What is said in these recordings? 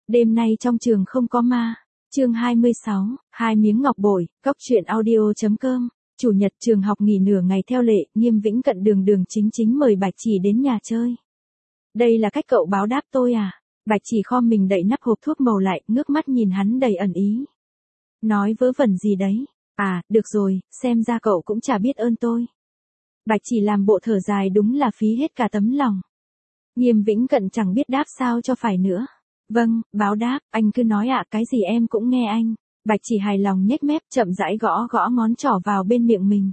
Đêm nay trong trường không có ma. Chương 26, hai miếng ngọc bội, góc truyện audio.com. Chủ nhật trường học nghỉ nửa ngày theo lệ, Nghiêm Vĩnh Cận đường đường chính chính mời Bạch Chỉ đến nhà chơi. Đây là cách cậu báo đáp tôi à? Bạch Chỉ khom mình đậy nắp hộp thuốc màu lại, ngước mắt nhìn hắn đầy ẩn ý. Nói vớ vẩn gì đấy? À, được rồi, xem ra cậu cũng chả biết ơn tôi. Bạch Chỉ làm bộ thở dài, đúng là phí hết cả tấm lòng. Nghiêm Vĩnh Cận chẳng biết đáp sao cho phải nữa. Vâng, báo đáp, anh cứ nói ạ, cái gì em cũng nghe anh. Bạch Chỉ hài lòng nhếch mép, chậm rãi gõ gõ ngón trỏ vào bên miệng mình.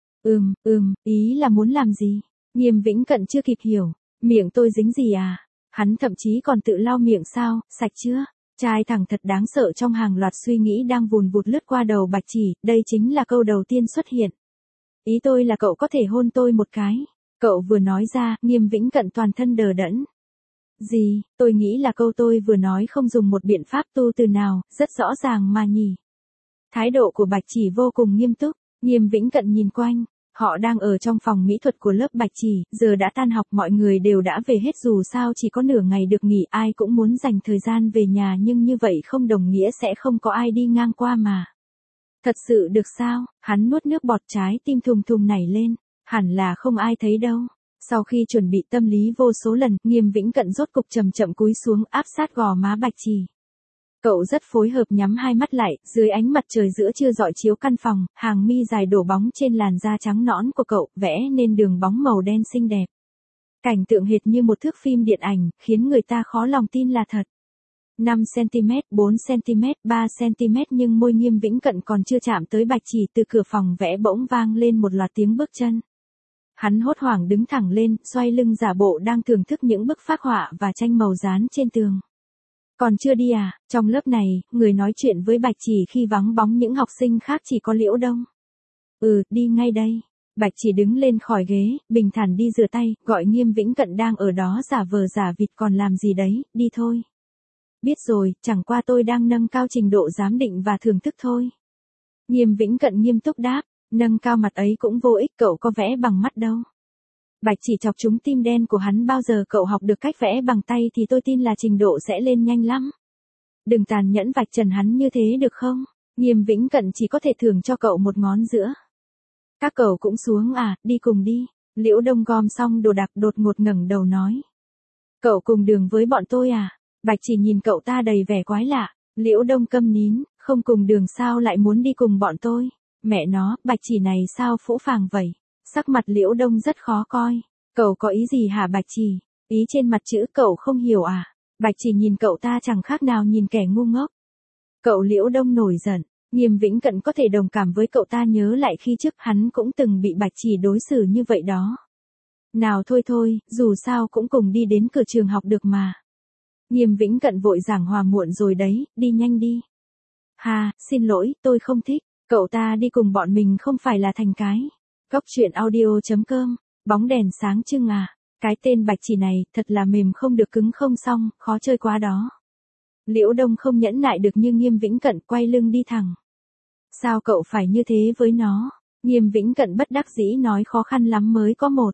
Ý là muốn làm gì? Nghiêm Vĩnh Cận chưa kịp hiểu. Miệng tôi dính gì à? Hắn thậm chí còn tự lau miệng sao, sạch chưa? Trai thẳng thật đáng sợ trong hàng loạt suy nghĩ đang vùn vụt lướt qua đầu Bạch Chỉ, đây chính là câu đầu tiên xuất hiện. Ý tôi là cậu có thể hôn tôi một cái. Cậu vừa nói ra, Nghiêm Vĩnh Cận toàn thân đờ đẫn. Gì, tôi nghĩ là câu tôi vừa nói không dùng một biện pháp tu từ nào, rất rõ ràng mà nhỉ. Thái độ của Bạch Chỉ vô cùng nghiêm túc, Nghiêm Vĩnh Cận nhìn quanh, họ đang ở trong phòng mỹ thuật của lớp Bạch Chỉ, giờ đã tan học mọi người đều đã về hết, dù sao chỉ có nửa ngày được nghỉ, ai cũng muốn dành thời gian về nhà, nhưng như vậy không đồng nghĩa sẽ không có ai đi ngang qua mà. Thật sự được sao? Hắn nuốt nước bọt, trái tim thùng thùng nảy lên, hẳn là không ai thấy đâu. Sau khi chuẩn bị tâm lý vô số lần, Nghiêm Vĩnh Cận rốt cục chậm chậm cúi xuống, áp sát gò má Bạch Chỉ. Cậu rất phối hợp nhắm hai mắt lại, dưới ánh mặt trời giữa trưa rọi chiếu căn phòng, hàng mi dài đổ bóng trên làn da trắng nõn của cậu, vẽ nên đường bóng màu đen xinh đẹp. Cảnh tượng hệt như một thước phim điện ảnh, khiến người ta khó lòng tin là thật. 5cm, 4cm, 3cm, nhưng môi Nghiêm Vĩnh Cận còn chưa chạm tới Bạch Chỉ, từ cửa phòng vẽ bỗng vang lên một loạt tiếng bước chân. Hắn hốt hoảng đứng thẳng lên, xoay lưng giả bộ đang thưởng thức những bức phác họa và tranh màu dán trên tường. Còn chưa đi à? Trong lớp này, người nói chuyện với Bạch Chỉ khi vắng bóng những học sinh khác chỉ có Liễu Đông. Đi ngay đây. Bạch Chỉ đứng lên khỏi ghế, bình thản đi rửa tay, gọi Nghiêm Vĩnh Cận đang ở đó giả vờ giả vịt còn làm gì đấy, đi thôi. Biết rồi, chẳng qua tôi đang nâng cao trình độ giám định và thưởng thức thôi. Nghiêm Vĩnh Cận nghiêm túc đáp, nâng cao mặt ấy cũng vô ích, cậu có vẽ bằng mắt đâu. Bạch Chỉ chọc trúng tim đen của hắn, bao giờ cậu học được cách vẽ bằng tay thì tôi tin là trình độ sẽ lên nhanh lắm. Đừng tàn nhẫn vạch trần hắn như thế được không? Nghiêm Vĩnh Cận chỉ có thể thưởng cho cậu một ngón giữa. Các cậu cũng xuống à, đi cùng đi. Liễu Đông gom xong đồ đạc đột ngột ngẩng đầu nói. Cậu cùng đường với bọn tôi à? Bạch Chỉ nhìn cậu ta đầy vẻ quái lạ. Liễu Đông câm nín, không cùng đường sao lại muốn đi cùng bọn tôi? Mẹ nó, Bạch Chỉ này sao phũ phàng vậy? Sắc mặt Liễu Đông rất khó coi. Cậu có ý gì hả Bạch Chỉ? Ý trên mặt chữ cậu không hiểu à? Bạch Chỉ nhìn cậu ta chẳng khác nào nhìn kẻ ngu ngốc. Cậu Liễu Đông nổi giận. Nghiêm Vĩnh Cận có thể đồng cảm với cậu ta, nhớ lại khi trước hắn cũng từng bị Bạch Chỉ đối xử như vậy đó. Nào thôi, dù sao cũng cùng đi đến cửa trường học được mà. Nghiêm Vĩnh Cận vội giảng hòa muộn rồi đấy, đi nhanh đi. Xin lỗi, tôi không thích. Cậu ta đi cùng bọn mình không phải là thành cái. Góc truyện audio.com, bóng đèn sáng trưng à. Cái tên Bạch Chỉ này thật là mềm không được cứng không xong, khó chơi quá đó. Liễu Đông không nhẫn nại được nhưng Nghiêm Vĩnh Cận quay lưng đi thẳng. Sao cậu phải như thế với nó? Nghiêm Vĩnh Cận bất đắc dĩ nói, khó khăn lắm mới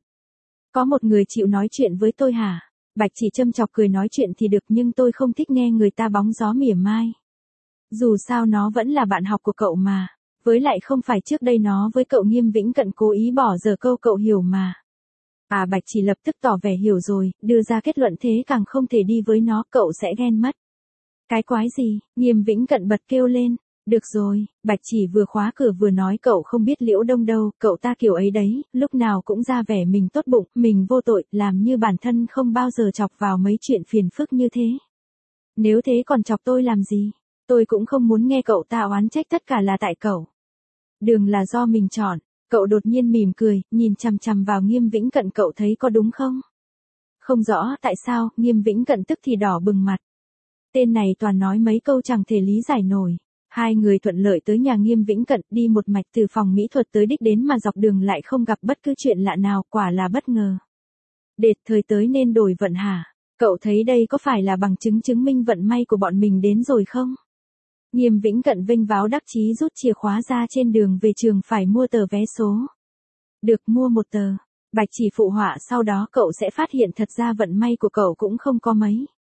có một người chịu nói chuyện với tôi hả? Bạch Chỉ châm chọc cười, nói chuyện thì được nhưng tôi không thích nghe người ta bóng gió mỉa mai. Dù sao nó vẫn là bạn học của cậu mà. Với lại không phải trước đây nó với cậu. Nghiêm Vĩnh Cận cố ý bỏ dở câu, cậu hiểu mà. Bạch Chỉ lập tức tỏ vẻ hiểu rồi, đưa ra kết luận thế càng không thể đi với nó, cậu sẽ ghen mất. Cái quái gì? Nghiêm Vĩnh Cận bật kêu lên. Được rồi, Bạch Chỉ vừa khóa cửa vừa nói, cậu không biết Liễu Đông đâu, cậu ta kiểu ấy đấy, lúc nào cũng ra vẻ mình tốt bụng, mình vô tội, làm như bản thân không bao giờ chọc vào mấy chuyện phiền phức như thế. Nếu thế còn chọc tôi làm gì? Tôi cũng không muốn nghe cậu ta oán trách tất cả là tại cậu. Đường là do mình chọn. Cậu đột nhiên mỉm cười, nhìn chằm chằm vào Nghiêm Vĩnh Cận, cậu thấy có đúng không? Không rõ tại sao, Nghiêm Vĩnh Cận tức thì đỏ bừng mặt. Tên này toàn nói mấy câu chẳng thể lý giải nổi. Hai người thuận lợi tới nhà Nghiêm Vĩnh Cận, đi một mạch từ phòng mỹ thuật tới đích đến mà dọc đường lại không gặp bất cứ chuyện lạ nào, quả là bất ngờ. Đệt thời tới nên đổi vận hả? Cậu thấy đây có phải là bằng chứng chứng minh vận may của bọn mình đến rồi không? Nghiêm Vĩnh Cận vênh váo đắc chí rút chìa khóa ra, trên đường về trường phải mua tờ vé số. Được, mua một tờ. Bạch Chỉ phụ họa, sau đó cậu sẽ phát hiện thật ra vận may của cậu cũng không có mấy.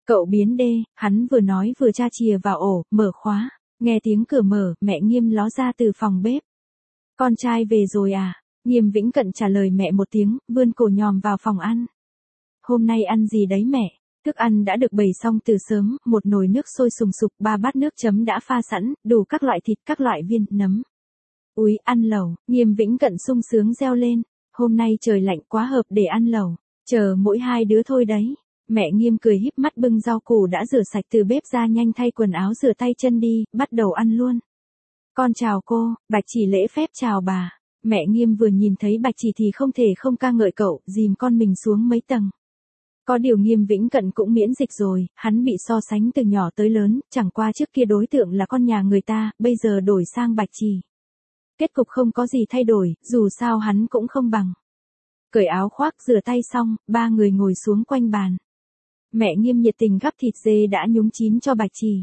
Cậu biến đê, hắn vừa nói vừa tra chìa vào ổ, mở khóa. Nghe tiếng cửa mở, mẹ Nghiêm ló ra từ phòng bếp. Con trai về rồi à? Nghiêm Vĩnh Cận trả lời mẹ một tiếng, vươn cổ nhòm vào phòng ăn. Hôm nay ăn gì đấy mẹ? Thức ăn đã được bày xong từ sớm, một nồi nước sôi sùng sục, 3 bát nước chấm đã pha sẵn, đủ các loại thịt, các loại viên, nấm. Úi, ăn lẩu, Nghiêm Vĩnh Cận sung sướng reo lên. Hôm nay trời lạnh quá hợp để ăn lẩu. Chờ mỗi 2 đứa thôi đấy. Mẹ Nghiêm cười híp mắt bưng rau củ đã rửa sạch từ bếp ra, nhanh thay quần áo rửa tay chân đi, bắt đầu ăn luôn. Con chào cô, Bạch Chỉ lễ phép chào bà. Mẹ Nghiêm vừa nhìn thấy Bạch Chỉ thì không thể không ca ngợi cậu, dìm con mình xuống mấy tầng. Có điều Nghiêm Vĩnh Cận cũng miễn dịch rồi, hắn bị so sánh từ nhỏ tới lớn, chẳng qua trước kia đối tượng là con nhà người ta, bây giờ đổi sang Bạch Chỉ. Kết cục không có gì thay đổi, dù sao hắn cũng không bằng. Cởi áo khoác rửa tay xong, 3 người ngồi xuống quanh bàn. Mẹ Nghiêm nhiệt tình gắp thịt dê đã nhúng chín cho Bạch Chỉ.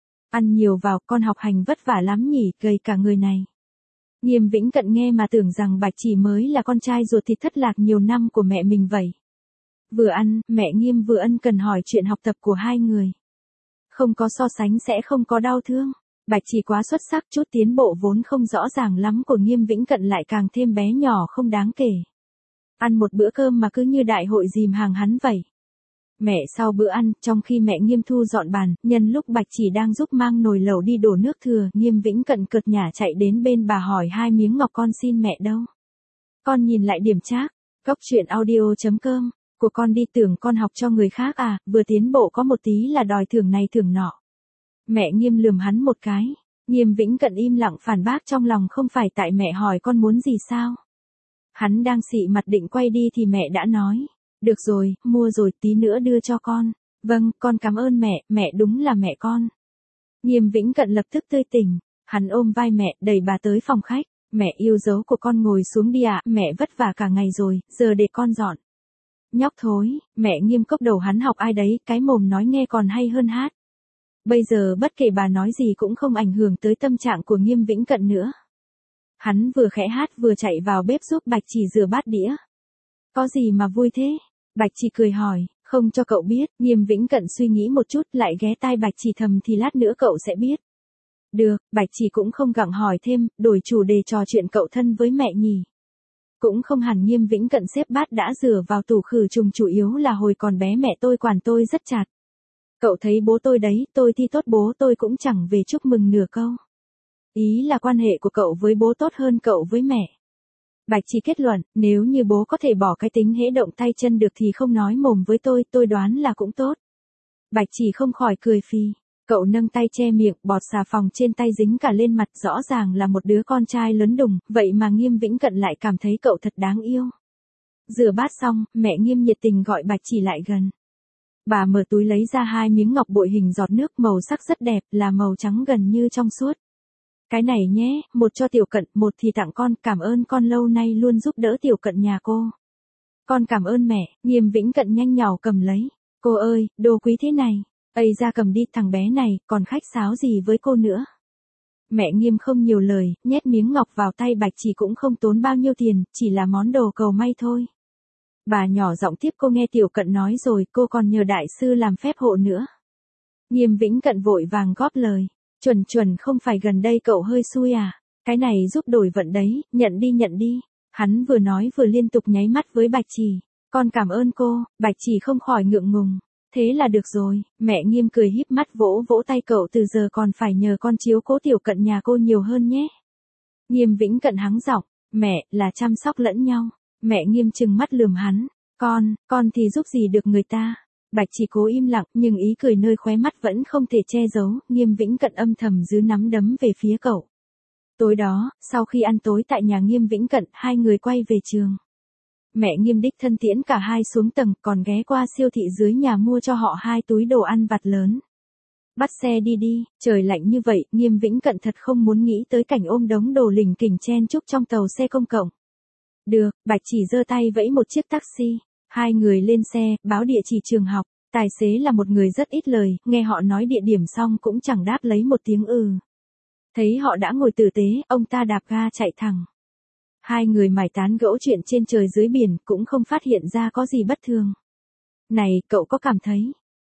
Ăn nhiều vào, con học hành vất vả lắm nhỉ, gầy cả người này. Nghiêm Vĩnh Cận nghe mà tưởng rằng Bạch Chỉ mới là con trai ruột thịt thất lạc nhiều năm của mẹ mình vậy. Vừa ăn, mẹ Nghiêm vừa ân cần hỏi chuyện học tập của hai người. Không có so sánh sẽ không có đau thương. Bạch Chỉ quá xuất sắc, chút tiến bộ vốn không rõ ràng lắm của Nghiêm Vĩnh Cận lại càng thêm bé nhỏ không đáng kể. Ăn một bữa cơm mà cứ như đại hội dìm hàng hắn vậy. Mẹ sau bữa ăn, trong khi mẹ Nghiêm thu dọn bàn, nhân lúc Bạch Chỉ đang giúp mang nồi lẩu đi đổ nước thừa, Nghiêm Vĩnh Cận cợt nhả chạy đến bên bà hỏi 2 miếng ngọc con xin mẹ đâu. Con nhìn lại điểm trác, goctruyện.audio.com, của con đi tưởng con học cho người khác à, vừa tiến bộ có một tí là đòi thưởng này thưởng nọ. Mẹ Nghiêm lườm hắn một cái, Nghiêm Vĩnh Cận im lặng phản bác trong lòng không phải tại mẹ hỏi con muốn gì sao. Hắn đang xị mặt định quay đi thì mẹ đã nói. Được rồi, mua rồi tí nữa đưa cho con. Vâng, con cảm ơn mẹ, mẹ đúng là mẹ con. Nghiêm Vĩnh Cận lập tức tươi tỉnh. Hắn ôm vai mẹ, đẩy bà tới phòng khách. Mẹ yêu dấu của con ngồi xuống đi ạ, mẹ vất vả cả ngày rồi, giờ để con dọn. Nhóc thối, mẹ Nghiêm cốc đầu hắn học ai đấy, cái mồm nói nghe còn hay hơn hát. Bây giờ bất kể bà nói gì cũng không ảnh hưởng tới tâm trạng của Nghiêm Vĩnh Cận nữa. Hắn vừa khẽ hát vừa chạy vào bếp giúp Bạch Chỉ rửa bát đĩa. Có gì mà vui thế? Bạch Chỉ cười hỏi, không cho cậu biết. Nghiêm Vĩnh Cận suy nghĩ một chút lại ghé tai Bạch Chỉ thầm thì lát nữa cậu sẽ biết. Được, Bạch Chỉ cũng không gặng hỏi thêm, đổi chủ đề trò chuyện cậu thân với mẹ nhỉ. Cũng không hẳn. Nghiêm Vĩnh Cận xếp bát đã rửa vào tủ khử trùng, chủ yếu là hồi còn bé mẹ tôi quản tôi rất chặt. Cậu thấy bố tôi đấy, tôi thi tốt bố tôi cũng chẳng về chúc mừng nửa câu. Ý là quan hệ của cậu với bố tốt hơn cậu với mẹ. Bạch Chỉ kết luận, nếu như bố có thể bỏ cái tính hễ động tay chân được thì không nói mồm với tôi đoán là cũng tốt. Bạch Chỉ không khỏi cười phì. Cậu nâng tay che miệng, bọt xà phòng trên tay dính cả lên mặt, rõ ràng là một đứa con trai lớn đùng, vậy mà Nghiêm Vĩnh Cận lại cảm thấy cậu thật đáng yêu. Rửa bát xong, mẹ Nghiêm nhiệt tình gọi Bạch Chỉ lại gần. Bà mở túi lấy ra 2 miếng ngọc bội hình giọt nước, màu sắc rất đẹp, là màu trắng gần như trong suốt. Cái này nhé, một cho Tiểu Cận, một thì tặng con, cảm ơn con lâu nay luôn giúp đỡ Tiểu Cận nhà cô. Con cảm ơn mẹ. Nghiêm Vĩnh Cận nhanh nhảu cầm lấy. Cô ơi, đồ quý thế này. Ây ra cầm đi, thằng bé này, còn khách sáo gì với cô nữa. Mẹ Nghiêm không nhiều lời, nhét miếng ngọc vào tay Bạch Chỉ cũng không tốn bao nhiêu tiền, chỉ là món đồ cầu may thôi. Bà nhỏ giọng tiếp, cô nghe Tiểu Cận nói rồi, cô còn nhờ đại sư làm phép hộ nữa. Nghiêm Vĩnh Cận vội vàng góp lời. Chuẩn không phải gần đây cậu hơi xui à, cái này giúp đổi vận đấy, nhận đi. Hắn vừa nói vừa liên tục nháy mắt với Bạch Chỉ. Con cảm ơn cô. Bạch Chỉ không khỏi ngượng ngùng. Thế là được rồi. Mẹ Nghiêm cười híp mắt vỗ vỗ tay cậu, từ giờ còn phải nhờ con chiếu cố Tiểu Cận nhà cô nhiều hơn nhé. Nghiêm Vĩnh Cận hắng giọng, mẹ, là chăm sóc lẫn nhau. Mẹ Nghiêm trừng mắt lườm hắn. Con thì giúp gì được người ta. Bạch Chỉ cố im lặng, nhưng ý cười nơi khóe mắt vẫn không thể che giấu. Nghiêm Vĩnh Cận âm thầm giơ nắm đấm về phía cậu. Tối đó, sau khi ăn tối tại nhà Nghiêm Vĩnh Cận, hai người quay về trường. Mẹ Nghiêm đích thân tiễn cả hai xuống tầng, còn ghé qua siêu thị dưới nhà mua cho họ 2 túi đồ ăn vặt lớn. Bắt xe đi, trời lạnh như vậy, Nghiêm Vĩnh Cận thật không muốn nghĩ tới cảnh ôm đống đồ lỉnh kỉnh chen chúc trong tàu xe công cộng. Được, Bạch Chỉ giơ tay vẫy một chiếc taxi. Hai người lên xe, báo địa chỉ trường học. Tài xế là một người rất ít lời, nghe họ nói địa điểm xong cũng chẳng đáp lấy một tiếng ừ. Thấy họ đã ngồi tử tế, ông ta đạp ga chạy thẳng. Hai người mải tán gẫu chuyện trên trời dưới biển, cũng không phát hiện ra có gì bất thường. Này, cậu có cảm thấy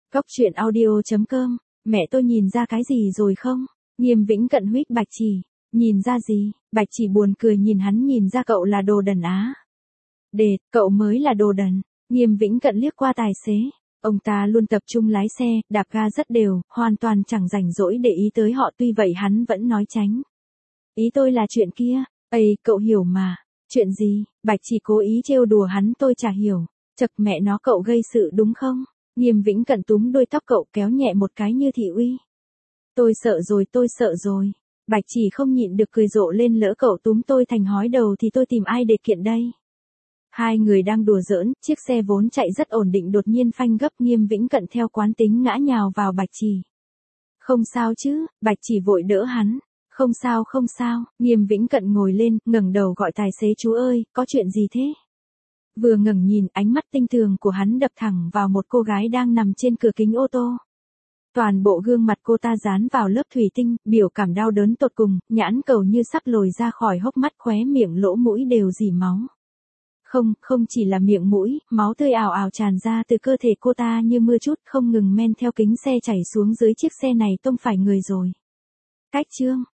Cóc truyện audio.com, mẹ tôi nhìn ra cái gì rồi không? Nghiêm Vĩnh Cận huých Bạch Chỉ, nhìn ra gì? Bạch Chỉ buồn cười nhìn ra cậu là đồ đần á. Đệt, cậu mới là đồ đần. Nghiêm Vĩnh Cận liếc qua tài xế. Ông ta luôn tập trung lái xe, đạp ga rất đều, hoàn toàn chẳng rảnh rỗi để ý tới họ, tuy vậy hắn vẫn nói tránh. Ý tôi là chuyện kia, cậu hiểu mà. Chuyện gì? Bạch Chỉ cố ý trêu đùa hắn, tôi chả hiểu. Chật mẹ nó, cậu gây sự đúng không? Nghiêm Vĩnh Cận túm đuôi tóc cậu kéo nhẹ một cái như thị uy. Tôi sợ rồi. Bạch Chỉ không nhịn được cười rộ lên, lỡ cậu túm tôi thành hói đầu thì tôi tìm ai để kiện đây? Hai người đang đùa giỡn, chiếc xe vốn chạy rất ổn định đột nhiên phanh gấp, Nghiêm Vĩnh Cận theo quán tính ngã nhào vào Bạch Chỉ. Không sao chứ? Bạch Chỉ vội đỡ hắn. Không sao, Nghiêm Vĩnh Cận ngồi lên, ngẩng đầu gọi tài xế, chú ơi, có chuyện gì thế? Vừa ngẩng nhìn, ánh mắt tinh tường của hắn đập thẳng vào một cô gái đang nằm trên cửa kính ô tô. Toàn bộ gương mặt cô ta dán vào lớp thủy tinh, biểu cảm đau đớn tột cùng, nhãn cầu như sắp lồi ra khỏi hốc mắt, khóe miệng lỗ mũi đều rỉ máu. Không chỉ là miệng mũi, máu tươi ào ào tràn ra từ cơ thể cô ta như mưa trút không ngừng men theo kính xe chảy xuống dưới chiếc xe này, tông phải người rồi. Cách chương